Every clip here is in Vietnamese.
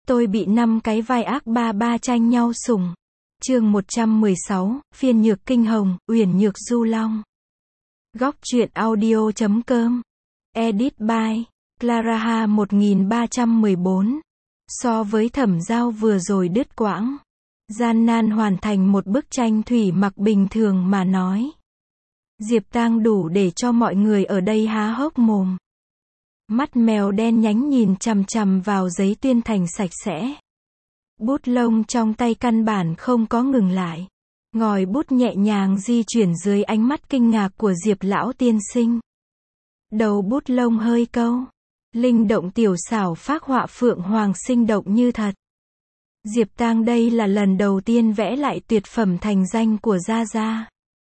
Tôi bị 5 cái vai ác ba ba tranh nhau sủng. Chương 116, phiên nhược kinh hồng, uyển nhược du long. Góc truyện audio.com. Edit by Clara 1314. So với Thẩm Giao vừa rồi đứt quãng, gian nan hoàn thành một bức tranh thủy mặc bình thường mà nói, Diệp Tang đủ để cho mọi người ở đây há hốc mồm. Mắt mèo đen nhánh nhìn chằm chằm vào giấy tuyên thành sạch sẽ. Bút lông trong tay căn bản không có ngừng lại. Ngòi bút nhẹ nhàng di chuyển dưới ánh mắt kinh ngạc của Diệp lão tiên sinh. Đầu bút lông hơi câu. Linh động tiểu xảo phác họa phượng hoàng sinh động như thật. Diệp Tang đây là lần đầu tiên vẽ lại tuyệt phẩm thành danh của Gia Gia.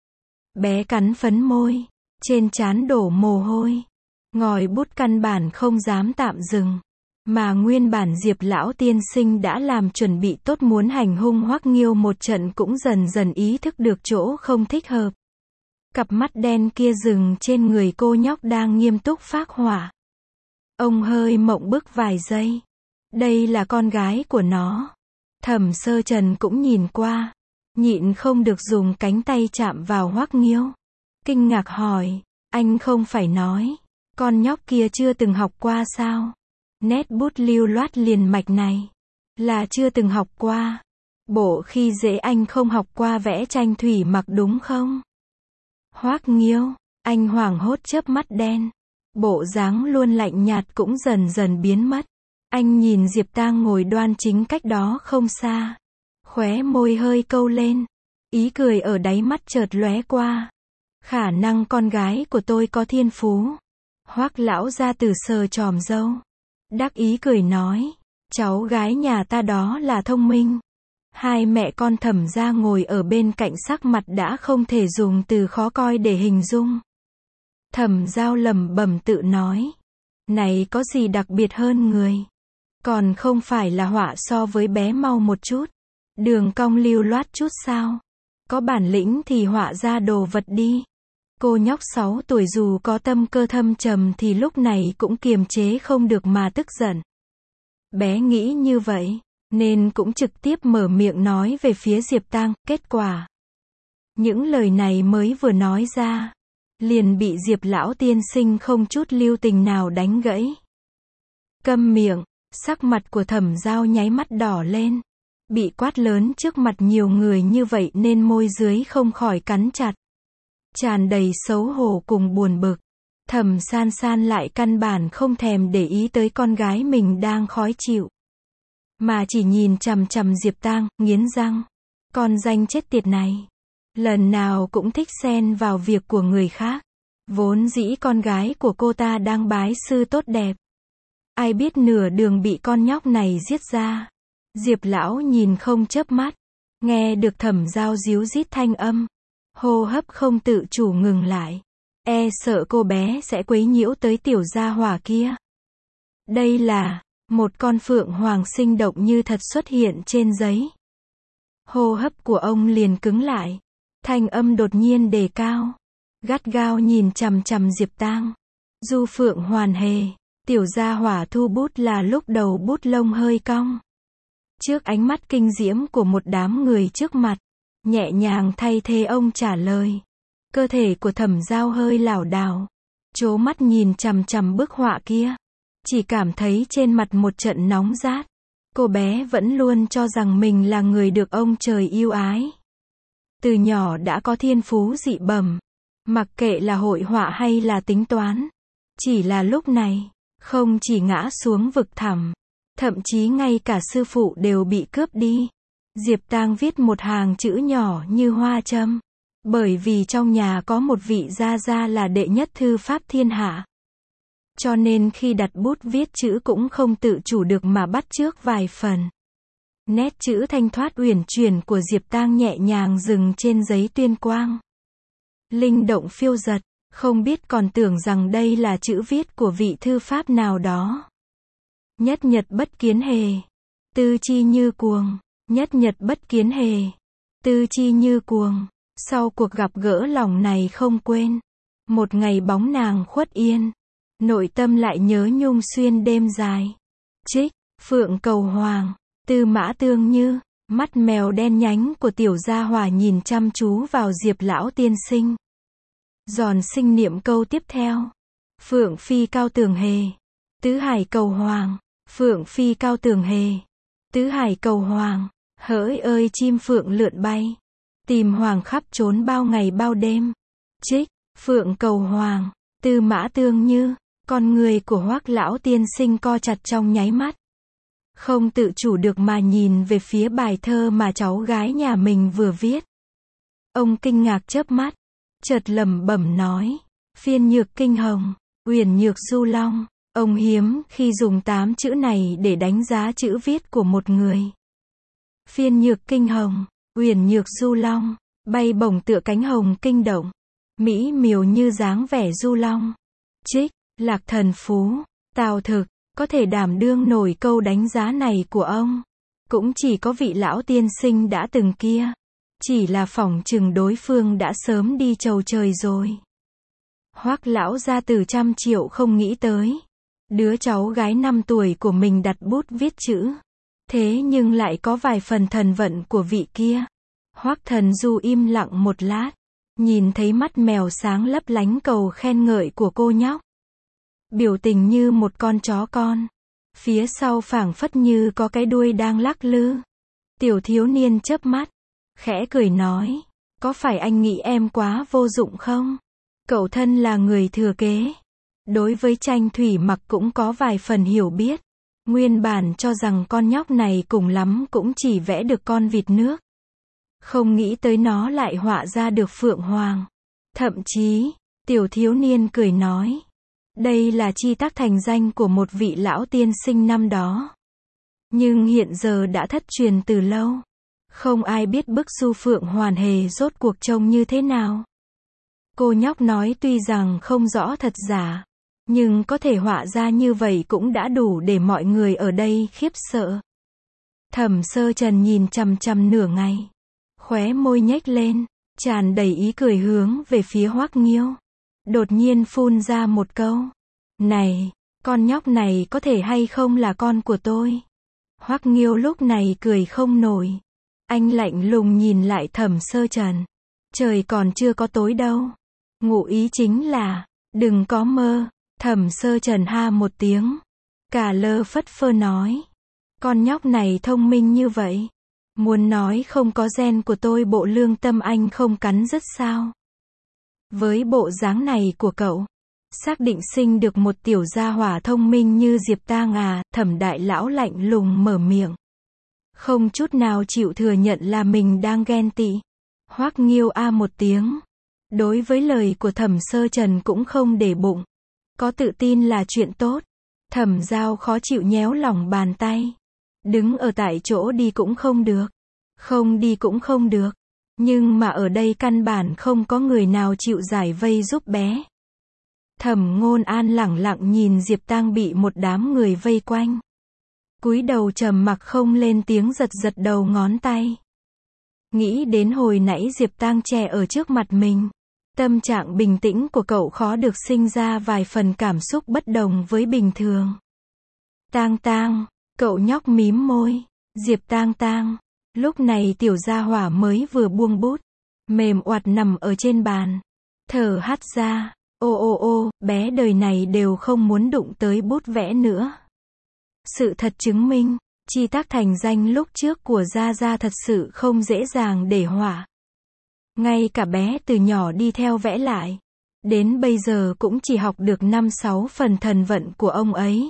Bé cắn phấn môi. Trên trán đổ mồ hôi. Ngòi bút căn bản không dám tạm dừng. Mà nguyên bản Diệp lão tiên sinh đã làm chuẩn bị tốt muốn hành hung Hoắc Nghiêu một trận cũng dần dần ý thức được chỗ không thích hợp. Cặp mắt đen kia dừng trên người cô nhóc đang nghiêm túc phác họa. Ông hơi mộng bức vài giây. Đây là con gái của nó. Thẩm Sơ Trần cũng nhìn qua. Nhịn không được dùng cánh tay chạm vào Hoắc Nghiêu. Kinh ngạc hỏi, anh không phải nói, con nhóc kia chưa từng học qua sao? Nét bút lưu loát liền mạch này. Là chưa từng học qua. Bộ khi dễ anh không học qua vẽ tranh thủy mặc đúng không? Hoắc Nghiêu, anh hoảng hốt chớp mắt đen. Bộ dáng luôn lạnh nhạt cũng dần dần biến mất. Anh nhìn Diệp Tang ngồi đoan chính cách đó không xa. Khóe môi hơi câu lên. Ý cười ở đáy mắt chợt lóe qua. Khả năng con gái của tôi có thiên phú. Hoắc lão gia tử sờ chòm râu. Đắc ý cười nói, cháu gái nhà ta đó là thông minh. Hai mẹ con Thẩm gia ngồi ở bên cạnh sắc mặt đã không thể dùng từ khó coi để hình dung. Thẩm Giao lẩm bẩm tự nói, này có gì đặc biệt hơn người? Còn không phải là họa so với bé mau một chút, đường cong lưu loát chút sao? Có bản lĩnh thì họa ra đồ vật đi. Cô nhóc 6 tuổi dù có tâm cơ thâm trầm thì lúc này cũng kiềm chế không được mà tức giận. Bé nghĩ như vậy, nên cũng trực tiếp mở miệng nói về phía Diệp Tang, kết quả. Những lời này mới vừa nói ra, liền bị Diệp lão tiên sinh không chút lưu tình nào đánh gãy. Câm miệng, sắc mặt của Thẩm Giao nháy mắt đỏ lên. Bị quát lớn trước mặt nhiều người như vậy nên môi dưới không khỏi cắn chặt. Tràn đầy xấu hổ cùng buồn bực. Thẩm San San lại căn bản không thèm để ý tới con gái mình đang khó chịu. Mà chỉ nhìn chằm chằm Diệp Tang, nghiến răng. Con danh chết tiệt này. Lần nào cũng thích xen vào việc của người khác. Vốn dĩ con gái của cô ta đang bái sư tốt đẹp. Ai biết nửa đường bị con nhóc này giết ra. Diệp lão nhìn không chớp mắt. Nghe được Thẩm Giao díu dít thanh âm. Hô hấp không tự chủ ngừng lại. E sợ cô bé sẽ quấy nhiễu tới tiểu gia hỏa kia. Đây là một con phượng hoàng sinh động như thật xuất hiện trên giấy. Hô hấp của ông liền cứng lại. Thanh âm đột nhiên đề cao. Gắt gao nhìn chằm chằm Diệp Tang. Du phượng hoàn hề. Tiểu gia hỏa thu bút là lúc đầu bút lông hơi cong. Trước ánh mắt kinh diễm của một đám người trước mặt. Nhẹ nhàng thay thế ông trả lời. Cơ thể của Thẩm Giao hơi lảo đảo. Trố mắt nhìn chằm chằm bức họa kia. Chỉ cảm thấy trên mặt một trận nóng rát. Cô bé vẫn luôn cho rằng mình là người được ông trời yêu ái. Từ nhỏ đã có thiên phú dị bẩm. Mặc kệ là hội họa hay là tính toán. Chỉ là lúc này, không chỉ ngã xuống vực thẳm. Thậm chí ngay cả sư phụ đều bị cướp đi. Diệp Tang viết một hàng chữ nhỏ như hoa châm. Bởi vì trong nhà có một vị gia gia là đệ nhất thư pháp thiên hạ. Cho nên khi đặt bút viết chữ cũng không tự chủ được mà bắt chước vài phần. Nét chữ thanh thoát uyển chuyển của Diệp Tang nhẹ nhàng dừng trên giấy tuyên quang. Linh động phiêu dật, không biết còn tưởng rằng đây là chữ viết của vị thư pháp nào đó. Nhất nhật bất kiến hề. Tư chi như cuồng. Nhất nhật bất kiến hề. Tư chi như cuồng. Sau cuộc gặp gỡ lòng này không quên. Một ngày bóng nàng khuất yên. Nội tâm lại nhớ nhung xuyên đêm dài. Trích, Phượng Cầu Hoàng, Tư Mã Tương Như, mắt mèo đen nhánh của tiểu gia hỏa nhìn chăm chú vào Diệp lão tiên sinh. Giòn sinh niệm câu tiếp theo. Phượng Phi Cao Tường Hề, Tứ Hải Cầu Hoàng, Phượng Phi Cao Tường Hề, Tứ Hải Cầu Hoàng, hỡi ơi chim phượng lượn bay, tìm hoàng khắp trốn bao ngày bao đêm. Trích, Phượng Cầu Hoàng, Tư Mã Tương Như, con người của Hoắc lão tiên sinh co chặt trong nháy mắt. Không tự chủ được mà nhìn về phía bài thơ mà cháu gái nhà mình vừa viết. Ông kinh ngạc chớp mắt, chợt lẩm bẩm nói, phiên nhược kinh hồng, uyển nhược du long. Ông hiếm khi dùng 8 chữ này để đánh giá chữ viết của một người. Phiên nhược kinh hồng, uyển nhược du long, bay bổng tựa cánh hồng kinh động, mỹ miều như dáng vẻ du long. Trích, Lạc Thần Phú, Tào Thực, có thể đảm đương nổi câu đánh giá này của ông. Cũng chỉ có vị lão tiên sinh đã từng kia. Chỉ là phỏng chừng đối phương đã sớm đi chầu trời rồi. Hoắc lão gia tử trăm triệu không nghĩ tới. Đứa cháu gái 5 tuổi của mình đặt bút viết chữ. Thế nhưng lại có vài phần thần vận của vị kia. Hoắc Thần Du im lặng một lát. Nhìn thấy mắt mèo sáng lấp lánh cầu khen ngợi của cô nhóc. Biểu tình như một con chó con. Phía sau phảng phất như có cái đuôi đang lắc lư. Tiểu thiếu niên chớp mắt. Khẽ cười nói. Có phải anh nghĩ em quá vô dụng không? Cậu thân là người thừa kế. Đối với tranh thủy mặc cũng có vài phần hiểu biết. Nguyên bản cho rằng con nhóc này cùng lắm cũng chỉ vẽ được con vịt nước. Không nghĩ tới nó lại họa ra được phượng hoàng. Thậm chí, tiểu thiếu niên cười nói. Đây là chi tác thành danh của một vị lão tiên sinh năm đó. Nhưng hiện giờ đã thất truyền từ lâu. Không ai biết bức du phượng hoàn hề rốt cuộc trông như thế nào. Cô nhóc nói tuy rằng không rõ thật giả. Nhưng có thể họa ra như vậy cũng đã đủ để mọi người ở đây khiếp sợ. Thẩm Sơ Trần nhìn chằm chằm nửa ngày. Khóe môi nhếch lên, tràn đầy ý cười hướng về phía Hoắc Nghiêu. Đột nhiên phun ra một câu. Này, con nhóc này có thể hay không là con của tôi? Hoắc Nghiêu lúc này cười không nổi. Anh lạnh lùng nhìn lại Thẩm Sơ Trần. Trời còn chưa có tối đâu. Ngụ ý chính là, đừng có mơ. Thẩm Sơ Trần ha một tiếng. Cả lơ phất phơ nói. Con nhóc này thông minh như vậy. Muốn nói không có gen của tôi bộ lương tâm anh không cắn rứt sao? Với bộ dáng này của cậu, xác định sinh được một tiểu gia hỏa thông minh như Diệp Tang à? Thẩm đại lão lạnh lùng mở miệng. Không chút nào chịu thừa nhận là mình đang ghen tị. Hoắc Nghiêu a một tiếng. Đối với lời của Thẩm Sơ Trần cũng không để bụng. Có tự tin là chuyện tốt. Thẩm Giao khó chịu nhéo lòng bàn tay. Đứng ở tại chỗ đi cũng không được. Không đi cũng không được. Nhưng mà ở đây căn bản không có người nào chịu giải vây giúp bé. Thẩm Ngôn An lẳng lặng nhìn Diệp Tang bị một đám người vây quanh. Cúi đầu trầm mặc không lên tiếng giật giật đầu ngón tay. Nghĩ đến hồi nãy Diệp Tang che ở trước mặt mình. Tâm trạng bình tĩnh của cậu khó được sinh ra vài phần cảm xúc bất đồng với bình thường. Tang Tang, cậu nhóc mím môi. Diệp Tang Tang. Lúc này tiểu gia hỏa mới vừa buông bút. Mềm oặt nằm ở trên bàn. Thở hắt ra. Ô, bé đời này đều không muốn đụng tới bút vẽ nữa. Sự thật chứng minh, chi tác thành danh lúc trước của Gia Gia thật sự không dễ dàng để họa. Ngay cả bé từ nhỏ đi theo vẽ lại. Đến bây giờ cũng chỉ học được 5-6 phần thần vận của ông ấy.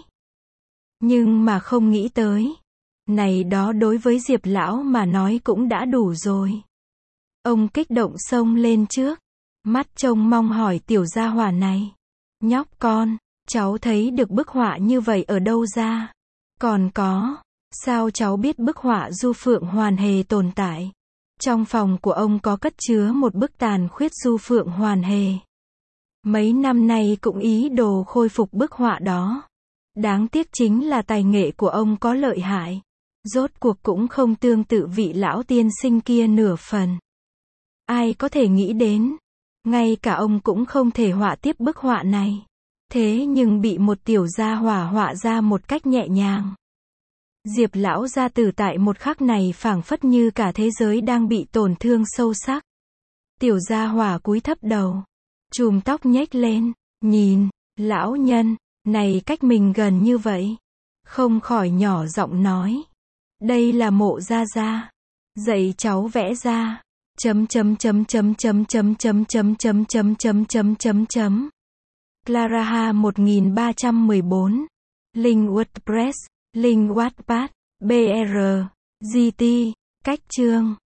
Nhưng mà không nghĩ tới. Này đó đối với Diệp lão mà nói cũng đã đủ rồi. Ông kích động xông lên trước. Mắt trông mong hỏi tiểu gia hỏa này. Nhóc con, cháu thấy được bức họa như vậy ở đâu ra? Còn có, sao cháu biết bức họa du phượng hoàn hề tồn tại? Trong phòng của ông có cất chứa một bức tàn khuyết du phượng hoàn hề. Mấy năm nay cũng ý đồ khôi phục bức họa đó. Đáng tiếc chính là tài nghệ của ông có lợi hại. Rốt cuộc cũng không tương tự vị lão tiên sinh kia nửa phần. Ai có thể nghĩ đến. Ngay cả ông cũng không thể họa tiếp bức họa này. Thế nhưng bị một tiểu gia hỏa họa ra một cách nhẹ nhàng. Diệp lão gia tử tại một khắc này phảng phất như cả thế giới đang bị tổn thương sâu sắc. Tiểu gia hỏa cúi thấp đầu, chùm tóc nhếch lên, nhìn, lão nhân, này cách mình gần như vậy. Không khỏi nhỏ giọng nói. Đây là Mộ gia gia. Dạy cháu vẽ ra. Clara 1314. Link WordPress, link Wattpad, BR, GT, cách chương.